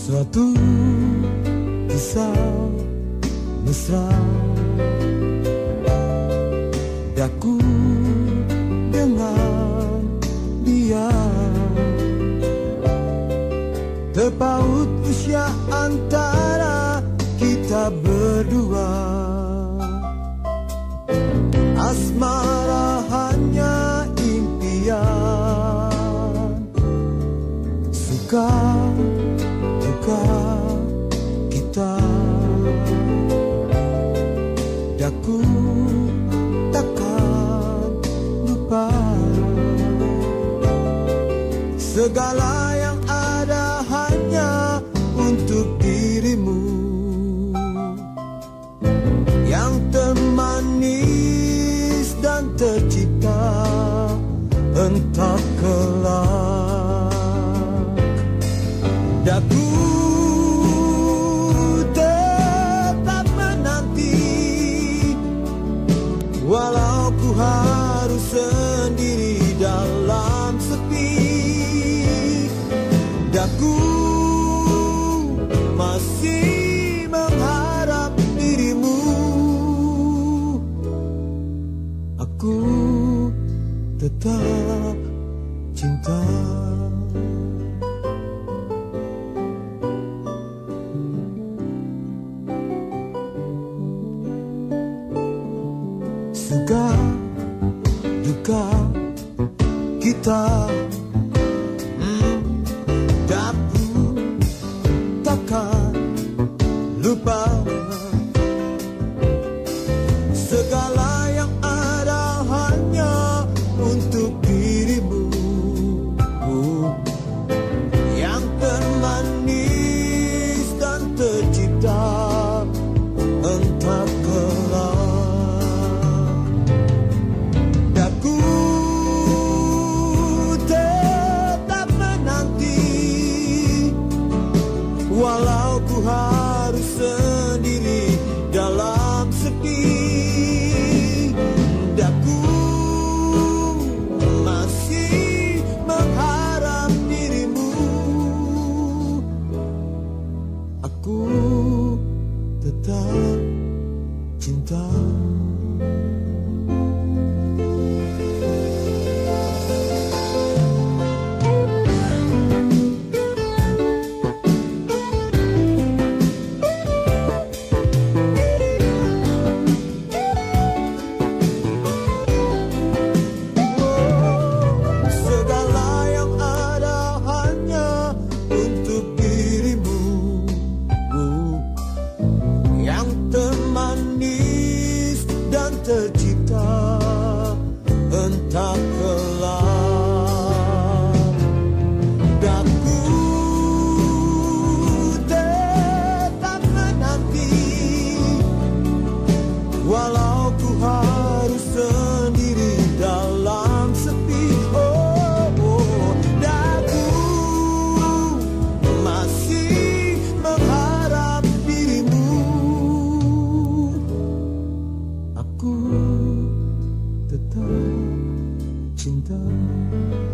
Suatu kisah mesra daku dengan dia, terpaut usia antara kita berdua. Asmara hanya impian, suka duka kita. Daku takkan lupa segala yang ada hanya untuk dirimu, yang termanis dan tercipta entah kelak. Daku tetap menanti, walau ku harus sendiri dalam sepi. Daku masih mengharap dirimu. Aku tetap cinta. Suka duka kita, daku takkan lupa segala yang ada hanya untuk dirimu, yang termanis dan tercipta entah kelak. Walau ku harus sendiri dalam sepi, daku masih mengharap dirimu. Aku tetap cinta. Tercipta entah kelak. Daku tetap menanti, walau ku harus sendiri dalam sepi. Daku masih mengharap dirimu. Aku tetap cinta.